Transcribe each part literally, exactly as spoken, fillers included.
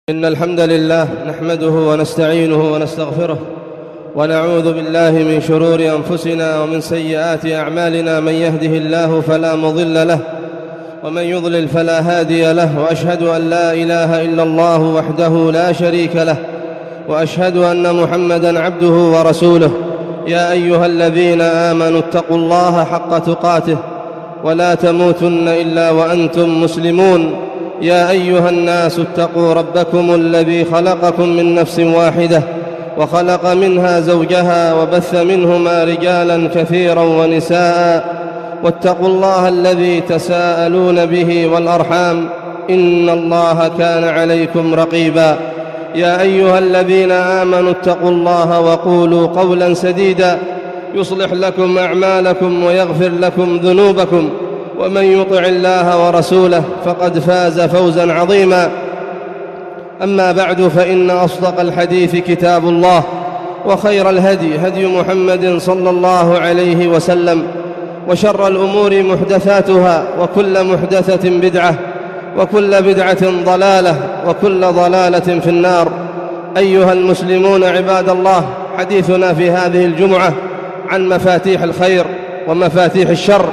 إن الحمد لله نحمده ونستعينه ونستغفره ونعوذ بالله من شرور أنفسنا ومن سيئات أعمالنا. من يهده الله فلا مضل له ومن يضلل فلا هادي له، وأشهد أن لا إله إلا الله وحده لا شريك له، وأشهد أن محمدًا عبده ورسوله. يا أيها الذين آمنوا اتقوا الله حق تقاته ولا تموتن إلا وأنتم مسلمون. يا أيها الناس اتقوا ربكم الذي خلقكم من نفس واحدة وخلق منها زوجها وبث منهما رجالا كثيرا ونساء، واتقوا الله الذي تساءلون به والأرحام إن الله كان عليكم رقيبا. يا أيها الذين آمنوا اتقوا الله وقولوا قولا سديدا يصلح لكم أعمالكم ويغفر لكم ذنوبكم، ومن يطع الله ورسوله فقد فاز فوزا عظيما. أما بعد، فإن أصدق الحديث كتاب الله، وخير الهدي هدي محمد صلى الله عليه وسلم، وشر الأمور محدثاتها، وكل محدثة بدعة، وكل بدعة ضلالة، وكل ضلالة في النار. أيها المسلمون عباد الله، حديثنا في هذه الجمعة عن مفاتيح الخير ومفاتيح الشر.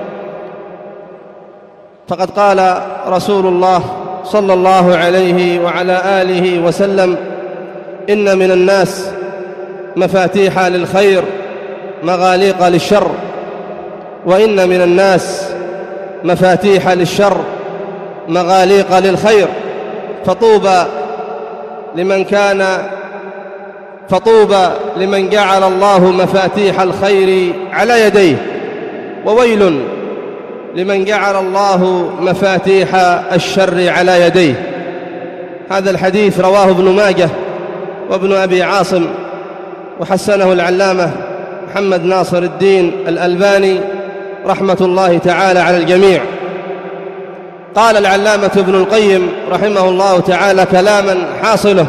فقد قال رسول الله صلى الله عليه وعلى آله وسلم: إن من الناس مفاتيح للخير مغاليق للشر، وإن من الناس مفاتيح للشر مغاليق للخير. فطوبى لمن كان فطوبى لمن جعل الله مفاتيح الخير على يديه، وويل لمن جعل الله مفاتيح الشر على يديه. هذا الحديث رواه ابن ماجه وابن أبي عاصم، وحسنه العلامة محمد ناصر الدين الألباني رحمة الله تعالى على الجميع. قال العلامة ابن القيم رحمه الله تعالى كلاما حاصله: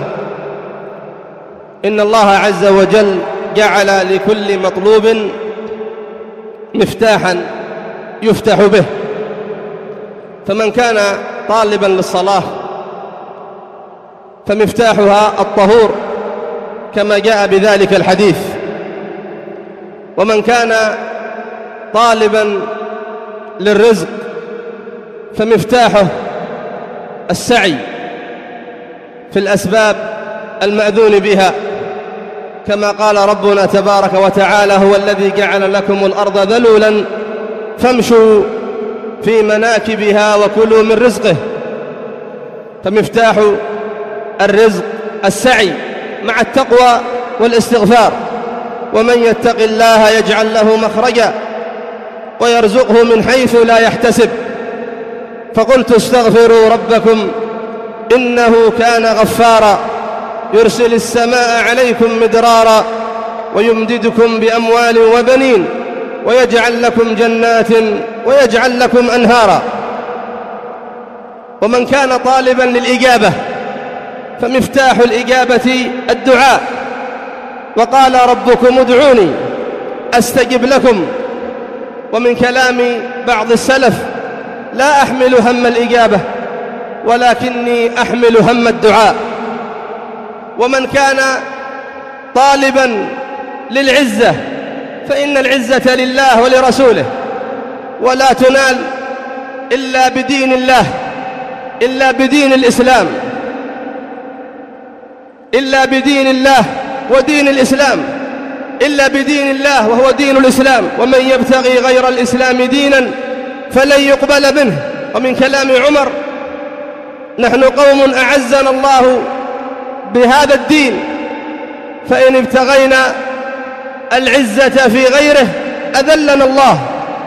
إن الله عز وجل جعل لكل مطلوب مفتاحا يفتح به، فمن كان طالبا للصلاة فمفتاحها الطهور كما جاء بذلك الحديث، ومن كان طالبا للرزق فمفتاحه السعي في الأسباب المأذون بها، كما قال ربنا تبارك وتعالى: هو الذي جعل لكم الأرض ذلولا فامشوا في مناكبها وكلوا من رزقه. فمفتاح الرزق السعي مع التقوى والاستغفار، ومن يتق الله يجعل له مخرجا ويرزقه من حيث لا يحتسب. فقلت: استغفروا ربكم إنه كان غفارا يرسل السماء عليكم مدرارا ويمددكم بأموال وبنين ويجعل لكم جنات ويجعل لكم أنهارا. ومن كان طالبا للإجابة فمفتاح الإجابة الدعاء، وقال ربكم ادعوني أستجب لكم. ومن كلام بعض السلف: لا أحمل هم الإجابة ولكني أحمل هم الدعاء. ومن كان طالبا للعزة فإن العزة لله ولرسوله، ولا تنال إلا بدين الله، إلا بدين الإسلام، إلا بدين الله ودين الإسلام، إلا بدين الله وهو دين الإسلام. ومن يبتغي غير الإسلام دينا فلن يقبل منه. ومن كلام عمر: نحن قوم أعزنا الله بهذا الدين، فإن ابتغينا العزة في غيره أذلنا الله.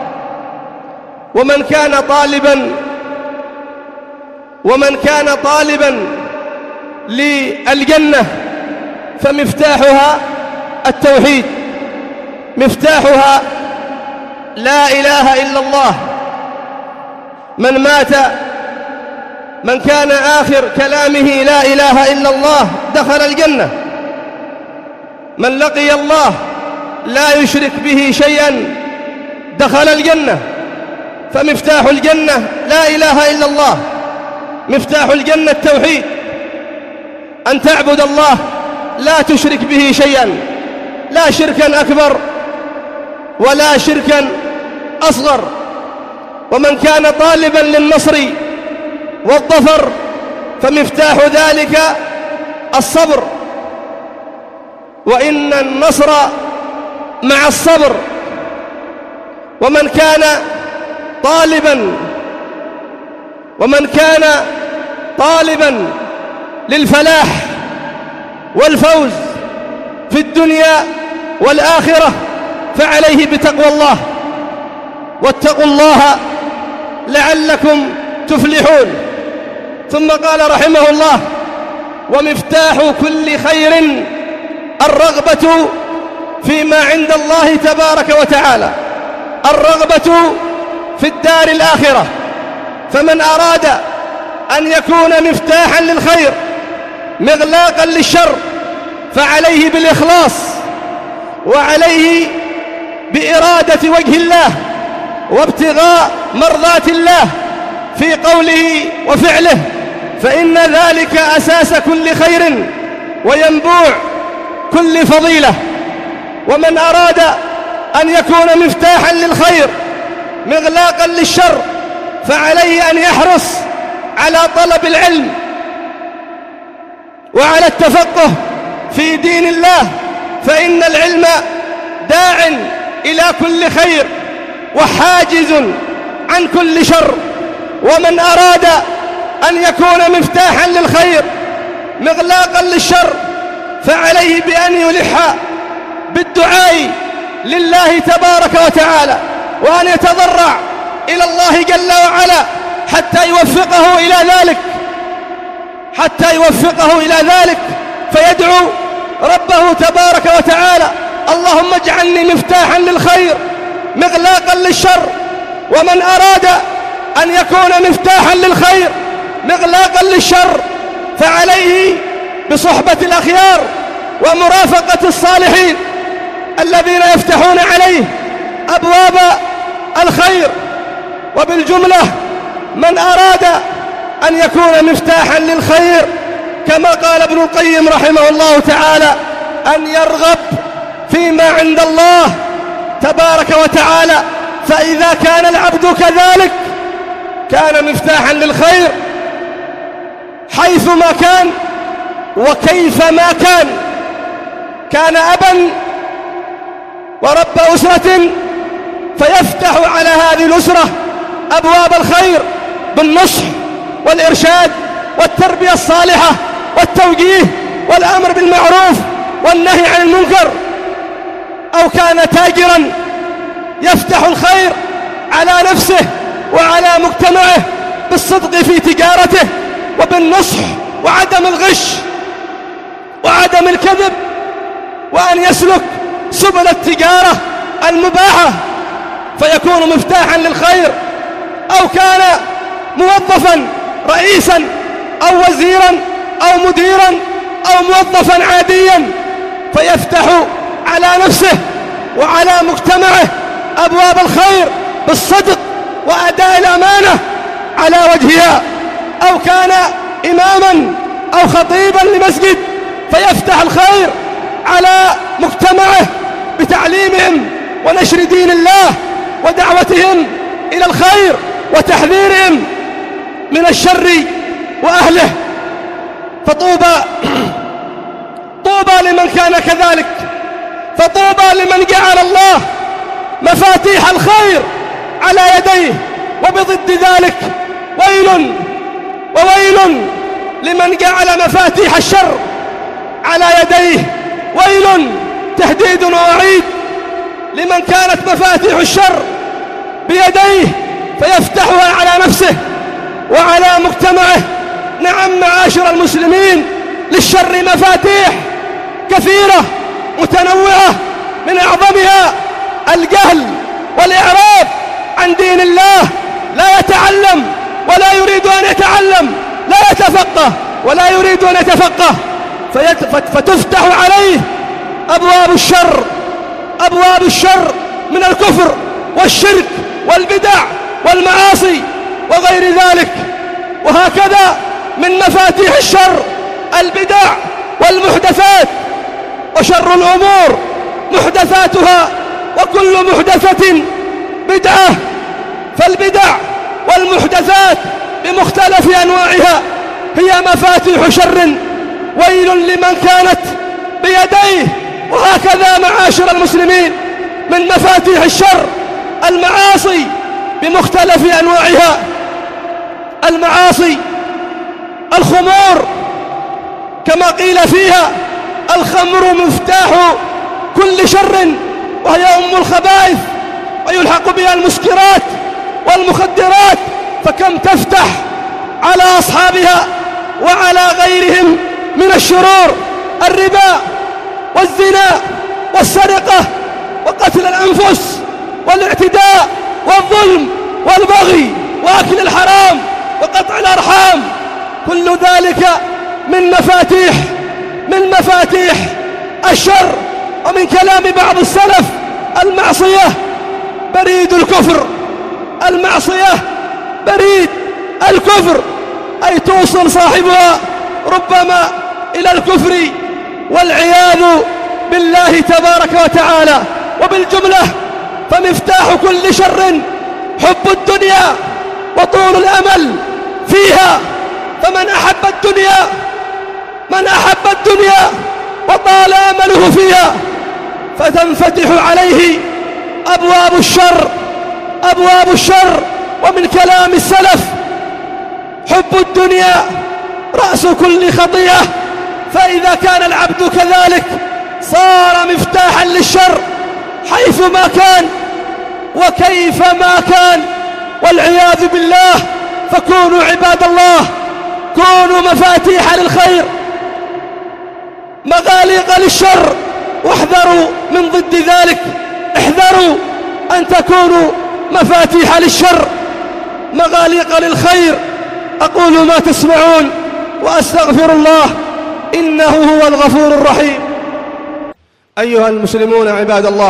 ومن كان طالبا ومن كان طالبا للجنة فمفتاحها التوحيد، مفتاحها لا إله إلا الله. من مات من كان آخر كلامه لا إله إلا الله دخل الجنة. من لقي الله لا يشرك به شيئا دخل الجنة. فمفتاح الجنة لا إله إلا الله، مفتاح الجنة التوحيد. أن تعبد الله لا تشرك به شيئا، لا شركا أكبر ولا شركا أصغر. ومن كان طالبا للنصر والظفر فمفتاح ذلك الصبر، وإن النصر مع الصبر. ومن كان طالبا ومن كان طالبا للفلاح والفوز في الدنيا والآخرة فعليه بتقوى الله، واتقوا الله لعلكم تفلحون. ثم قال رحمه الله: ومفتاح كل خير الرغبة فيما عند الله تبارك وتعالى، الرغبة في الدار الآخرة. فمن أراد أن يكون مفتاحا للخير مغلاقا للشر فعليه بالإخلاص، وعليه بإرادة وجه الله وابتغاء مرضات الله في قوله وفعله، فإن ذلك أساس كل خير وينبوع كل فضيلة. ومن أراد أن يكون مفتاحا للخير مغلاقا للشر فعليه أن يحرص على طلب العلم وعلى التفقه في دين الله، فإن العلم داع إلى كل خير وحاجز عن كل شر. ومن أراد أن يكون مفتاحا للخير مغلاقا للشر فعليه بأن يلح بالدعاء لله تبارك وتعالى، وأن يتضرع إلى الله جل وعلا حتى يوفقه إلى ذلك حتى يوفقه إلى ذلك فيدعو ربه تبارك وتعالى: اللهم اجعلني مفتاحا للخير مغلاقا للشر. ومن أراد أن يكون مفتاحا للخير مغلاقا للشر فعليه بصحبة الأخيار ومرافقة الصالحين الذين يفتحون عليه أبواب الخير. وبالجملة من أراد أن يكون مفتاحا للخير كما قال ابن القيم رحمه الله تعالى أن يرغب فيما عند الله تبارك وتعالى، فإذا كان العبد كذلك كان مفتاحا للخير حيثما كان وكيفما كان. كان أبا ورب أسرة فيفتح على هذه الأسرة أبواب الخير بالنصح والإرشاد والتربية الصالحة والتوجيه والأمر بالمعروف والنهي عن المنكر. أو كان تاجرا يفتح الخير على نفسه وعلى مجتمعه بالصدق في تجارته وبالنصح وعدم الغش وعدم الكذب، وأن يسلك سبل التجارة المباحة فيكون مفتاحا للخير. أو كان موظفا رئيسا أو وزيرا أو مديرا أو موظفا عاديا فيفتح على نفسه وعلى مجتمعه أبواب الخير بالصدق وأداء الأمانة على وجهها. أو كان إماما أو خطيبا لمسجد فيفتح الخير على مجتمعه بتعليمهم ونشر دين الله ودعوتهم إلى الخير وتحذيرهم من الشر وأهله. فطوبى طوبى لمن كان كذلك، فطوبى لمن جعل الله مفاتيح الخير على يديه. وبضد ذلك ويل وويل لمن جعل مفاتيح الشر على يديه. ويل تهديد ووعيد لمن كانت مفاتيح الشر بيديه فيفتحها على نفسه وعلى مجتمعه. نعم معاشر المسلمين، للشر مفاتيح كثيرة متنوعة، من أعظمها الجهل والإعراض عن دين الله. لا يتعلم ولا يريد أن يتعلم، لا يتفقه ولا يريد أن يتفقه فتفتح عليه أبواب الشر أبواب الشر من الكفر والشرك والبدع والمعاصي وغير ذلك. وهكذا من مفاتيح الشر البدع المحدثات، وشر الأمور محدثاتها، وكل محدثة بدعة. فالبدع والمحدثات بمختلف أنواعها هي مفاتيح شر، ويل لمن كانت بيديه. وهكذا معاشر المسلمين من مفاتيح الشر المعاصي بمختلف أنواعها. المعاصي الخمور كما قيل فيها: الخمر مفتاح كل شر، وهي أم الخبائث، ويلحق بها المسكرات والمخدرات، فكم تفتح على أصحابها وعلى غيرهم من الشرور: الربا والزنا والسرقة وقتل الأنفس والاعتداء والظلم والبغي وأكل الحرام وقطع الأرحام. كل ذلك من مفاتيح من مفاتيح الشر. ومن كلام بعض السلف: المعصية بريد الكفر. المعصية بريد الكفر، أي توصل صاحبها ربما إلى الكفر والعياذ بالله تبارك وتعالى. وبالجملة فمفتاح كل شر حب الدنيا وطول الأمل فيها. فمن أحب الدنيا من أحب الدنيا وطال أمله فيها فتنفتح عليه أبواب الشر أبواب الشر. ومن كلام السلف: حب الدنيا رأس كل خطيئة، فإذا كان العبد كذلك صار مفتاحا للشر حيثما كان وكيفما كان، والعياذ بالله. فكونوا عباد الله، كونوا مفاتيح للخير مغاليق للشر، واحذروا من ضد ذلك. احذروا أن تكونوا مفاتيح للشر مغاليق للخير. أقول ما تسمعون وأستغفر الله إنه هو الغفور الرحيم. أيها المسلمون عباد الله،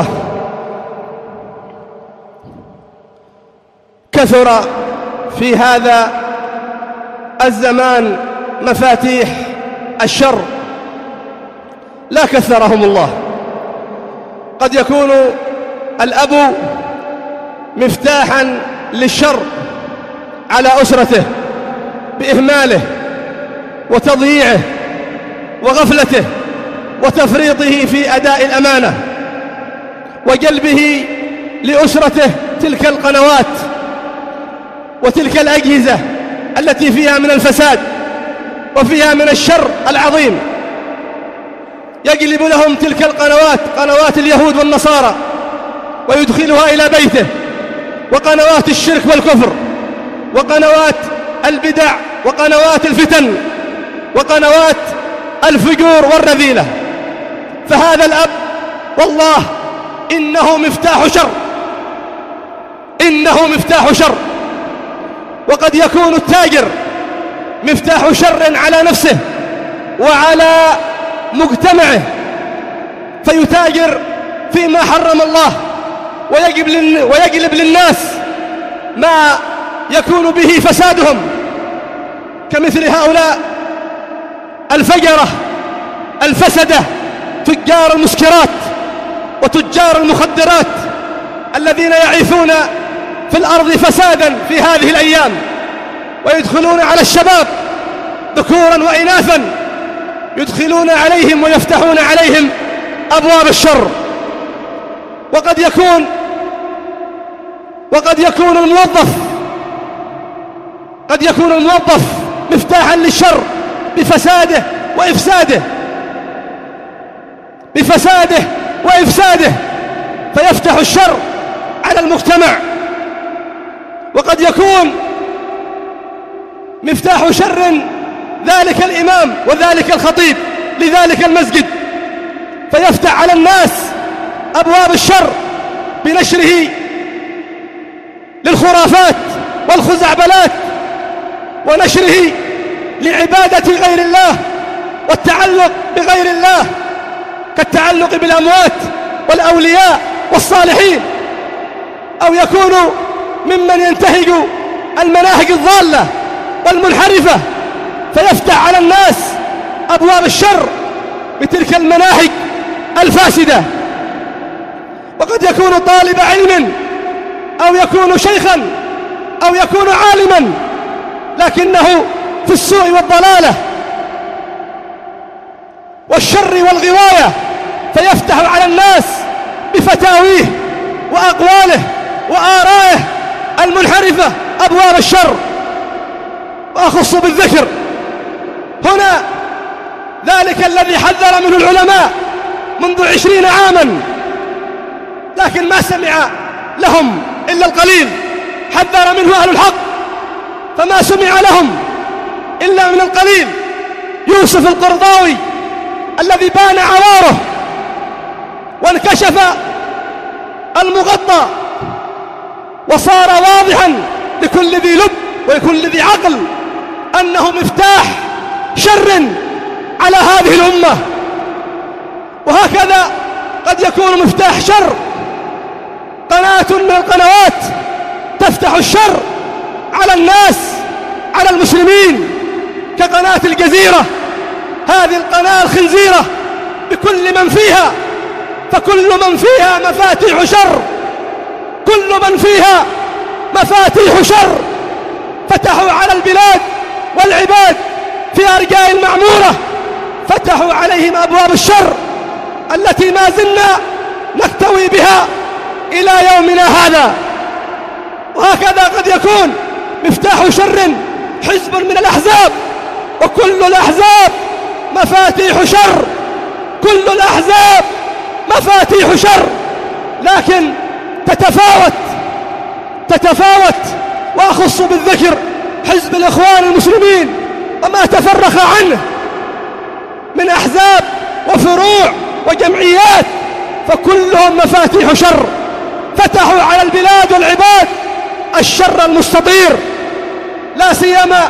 كثر في هذا الزمان مفاتيح الشر لا كثرهم الله. قد يكون الأب مفتاحا للشر على أسرته بإهماله وتضييعه وغفلته وتفريطه في أداء الأمانة، وجلبه لأسرته تلك القنوات وتلك الأجهزة التي فيها من الفساد وفيها من الشر العظيم. يجلب لهم تلك القنوات، قنوات اليهود والنصارى، ويدخلها إلى بيته، وقنوات الشرك والكفر، وقنوات البدع، وقنوات الفتن، وقنوات الفجور والرذيلة. فهذا الأب والله إنه مفتاح شر، إنه مفتاح شر. وقد يكون التاجر مفتاح شر على نفسه وعلى مجتمعه، فيتاجر فيما حرم الله، ويجلب للناس ما يكون به فسادهم، كمثل هؤلاء الفجرة الفسدة تجار المسكرات وتجار المخدرات الذين يعيثون في الأرض فسادا في هذه الأيام، ويدخلون على الشباب ذكورا وإناثا، يدخلون عليهم ويفتحون عليهم أبواب الشر. وقد يكون وقد يكون الموظف قد يكون الموظف مفتاحا للشر بفساده وإفساده بفساده وإفساده فيفتح الشر على المجتمع. وقد يكون مفتاح شر ذلك الإمام وذلك الخطيب لذلك المسجد، فيفتح على الناس أبواب الشر بنشره للخرافات والخزعبلات، ونشره لعبادة غير الله والتعلق بغير الله، كالتعلق بالأموات والأولياء والصالحين. أو يكون ممن ينتهج المناهج الضالة والمنحرفة، فيفتح على الناس أبواب الشر بتلك المناهج الفاسدة. وقد يكون طالب علم أو يكون شيخا أو يكون عالما، لكنه في السوء والضلالة والشر والغواية، فيفتح على الناس بفتاويه وأقواله وآرائه المنحرفة أبواب الشر. وأخص بالذكر هنا ذلك الذي حذر منه العلماء منذ عشرين عاما، لكن ما سمع لهم إلا القليل. حذر منه أهل الحق فما سمع لهم إلا من القليل. يوسف القرضاوي الذي بان عواره وانكشف المغطى وصار واضحا لكل ذي لب ولكل ذي عقل أنه مفتاح شر على هذه الأمة. وهكذا قد يكون مفتاح شر قناة من القنوات تفتح الشر على الناس، على المسلمين، كقناة الجزيرة. هذه القناة الخنزيرة بكل من فيها، فكل من فيها مفاتيح شر، كل من فيها مفاتيح شر. فتحوا على البلاد والعباد في أرجاء المعمورة، فتحوا عليهم أبواب الشر التي ما زلنا نكتوي بها إلى يومنا هذا. وهكذا قد يكون مفتاح شر حزب من الأحزاب، وكل الأحزاب مفاتيح شر، كل الأحزاب مفاتيح شر، لكن تتفاوت تتفاوت وأخص بالذكر حزب الإخوان المسلمين وما تفرق عنه من أحزاب وفروع وجمعيات، فكلهم مفاتيح شر. فتحوا على البلاد والعباد الشر المستطير، لا سيما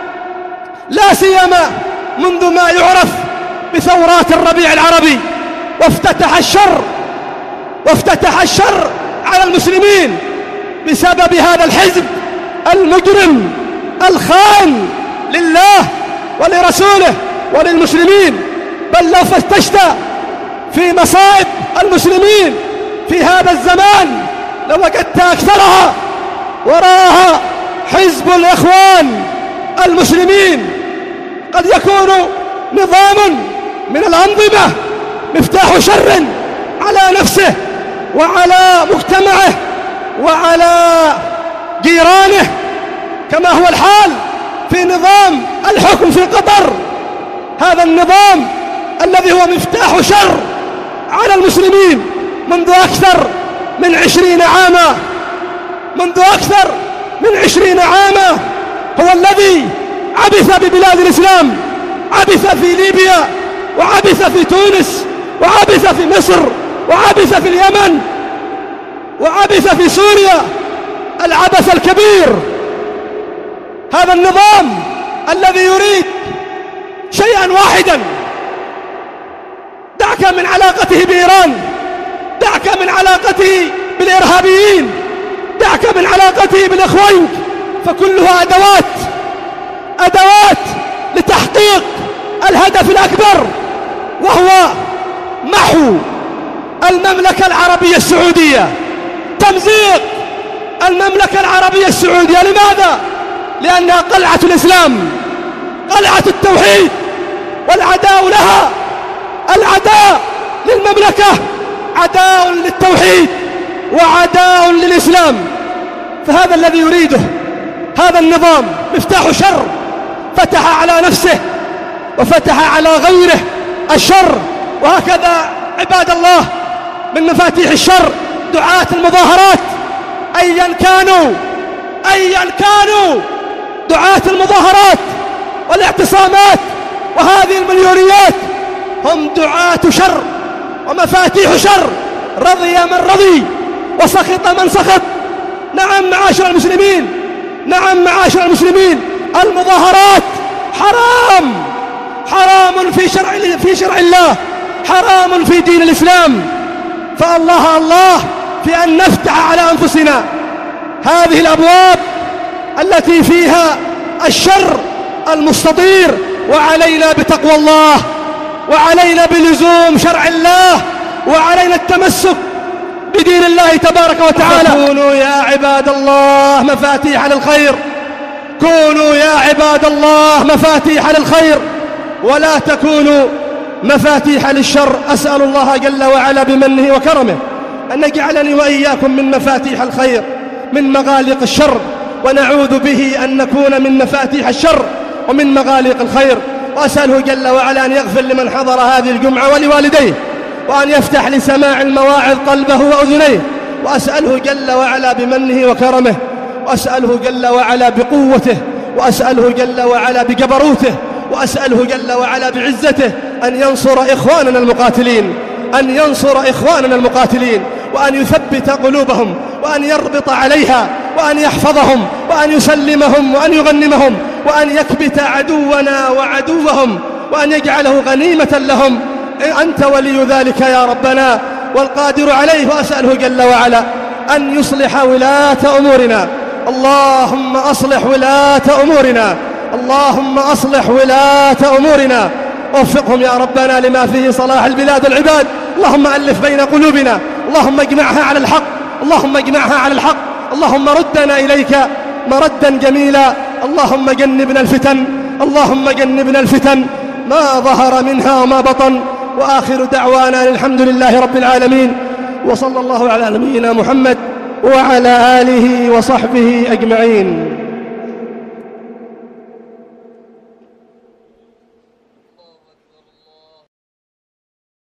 لا سيما منذ ما يعرف بثورات الربيع العربي، وافتتح الشر وافتتح الشر على المسلمين بسبب هذا الحزب المجرم الخائن لله ولرسوله وللمسلمين. بل لو فتشت في مصائب المسلمين في هذا الزمان لوجدت أكثرها وراءها حزب الإخوان المسلمين. قد يكون نظام من الأنظمة مفتاح شر على نفسه وعلى مجتمعه وعلى جيرانه، كما هو الحال في نظام الحكم في قطر. هذا النظام الذي هو مفتاح شر على المسلمين منذ أكثر من عشرين عاما منذ أكثر من عشرين عاما هو الذي عبث ببلاد الإسلام، عبث في ليبيا، وعبث في تونس، وعبث في مصر، وعبث في اليمن، وعبث في سوريا العبث الكبير. هذا النظام الذي يريد شيئا واحدا: دعك من علاقته بإيران، دعك من علاقته بالإرهابيين، دعك من علاقته بالإخوان، فكلها أدوات أدوات لتحقيق الهدف الأكبر، وهو محو المملكة العربية السعودية، تمزيق المملكة العربية السعودية. لماذا؟ لأنها قلعة الإسلام، قلعة التوحيد، والعداء لها، العداء للمملكة عداء للتوحيد وعداء للإسلام. فهذا الذي يريده هذا النظام، مفتاح شر، فتح على نفسه وفتح على غيره الشر. وهكذا عباد الله من مفاتيح الشر دعاة المظاهرات، أيا كانوا أيا كانوا دعاة المظاهرات والاعتصامات وهذه المليونيات، هم دعاة شر ومفاتيح شر. رضي من رضي وسخط من سخط. نعم معاشر المسلمين، نعم معاشر المسلمين، المظاهرات حرام، حرام في شرع في شرع الله، حرام في دين الإسلام. فالله الله في أن نفتح على أنفسنا هذه الأبواب التي فيها الشر المستطير، وعلينا بتقوى الله وعلينا بلزوم شرع الله، وعلينا التمسك بدين الله تبارك وتعالى. كونوا يا عباد الله مفاتيح للخير، كونوا يا عباد الله مفاتيح للخير، ولا تكونوا مفاتيح للشر. أسأل الله جل وعلا بمنه وكرمه أن يجعلني وإياكم من مفاتيح الخير، من مغاليق الشر، ونعوذ به أن نكون من مفاتيح الشر ومن مغاليق الخير. وأسأله جل وعلا أن يغفر لمن حضر هذه الجمعة ولوالديه، وأن يفتح لسماع المواعظ قلبه وأذنيه. وأسأله جل وعلا بمنه وكرمه، وأسأله جل وعلا بقوته، وأسأله جل وعلا بجبروته، وأسأله جل وعلا بعزته أن ينصر إخواننا المقاتلين، أن ينصر إخواننا المقاتلين، وأن يثبت قلوبهم، وأن يربط عليها، وأن يحفظهم، وأن يسلمهم، وأن يغنمهم، وأن يكبت عدونا وعدوهم، وأن يجعله غنيمة لهم. أنت ولي ذلك يا ربنا والقادر عليه. وأسأله جل وعلا أن يصلح ولاة أمورنا. اللهم أصلح ولاة أمورنا، اللهم أصلح ولاة أمورنا، وفقهم يا ربنا لما فيه صلاح البلاد والعباد. اللهم ألف بين قلوبنا، اللهم اجمعها على الحق، اللهم اجمعها على الحق. اللهم ردنا إليك مردا جميلا. اللهم جنبنا الفتن، اللهم جنبنا الفتن ما ظهر منها وما بطن. وآخر دعوانا الحمد لله رب العالمين، وصلى الله على نبينا محمد وعلى آله وصحبه أجمعين.